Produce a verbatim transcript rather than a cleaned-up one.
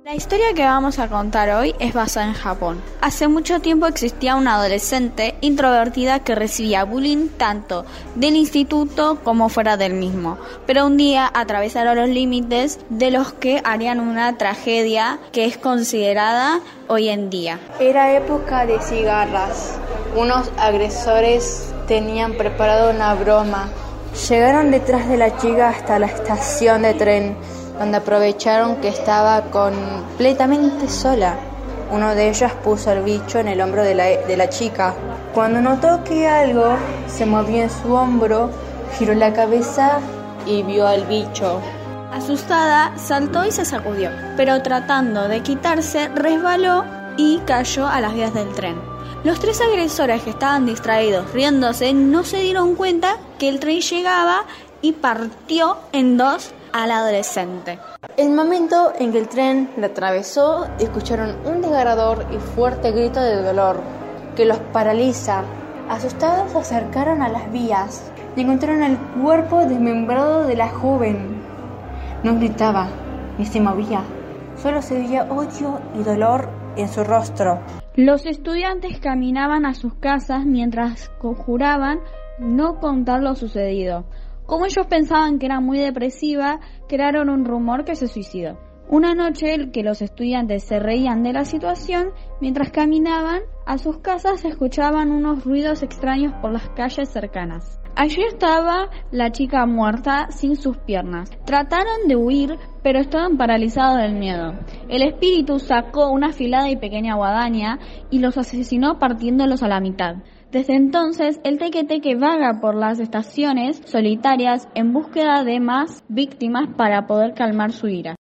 La historia que vamos a contar hoy es basada en Japón. Hace mucho tiempo existía una adolescente introvertida que recibía bullying tanto del instituto como fuera del mismo, pero un día atravesaron los límites de los que harían una tragedia que es considerada hoy en día. Era época de cigarras. Unos agresores tenían preparado una broma. Llegaron detrás de la chica hasta la estación de tren, donde aprovecharon que estaba completamente sola. Uno de ellos puso el bicho en el hombro de la, de la chica. Cuando notó que algo se movía en su hombro, giró la cabeza y vio al bicho. Asustada, saltó y se sacudió, pero tratando de quitarse, resbaló y cayó a las vías del tren. Los tres agresores que estaban distraídos riéndose no se dieron cuenta que el tren llegaba y partió en dos al adolescente. El momento en que el tren la atravesó, escucharon un desgarrador y fuerte grito de dolor que los paraliza. Asustados se acercaron a las vías y encontraron el cuerpo desmembrado de la joven. No gritaba ni se movía, solo se veía odio y dolor en su rostro. Los estudiantes caminaban a sus casas mientras conjuraban no contar lo sucedido. Como ellos pensaban que era muy depresiva, crearon un rumor que se suicidó. Una noche que los estudiantes se reían de la situación, mientras caminaban a sus casas se escuchaban unos ruidos extraños por las calles cercanas. Allí estaba la chica muerta sin sus piernas. Trataron de huir, pero estaban paralizados del miedo. El espíritu sacó una afilada y pequeña guadaña y los asesinó partiéndolos a la mitad. Desde entonces, el teque-teque vaga por las estaciones solitarias en búsqueda de más víctimas para poder calmar su ira.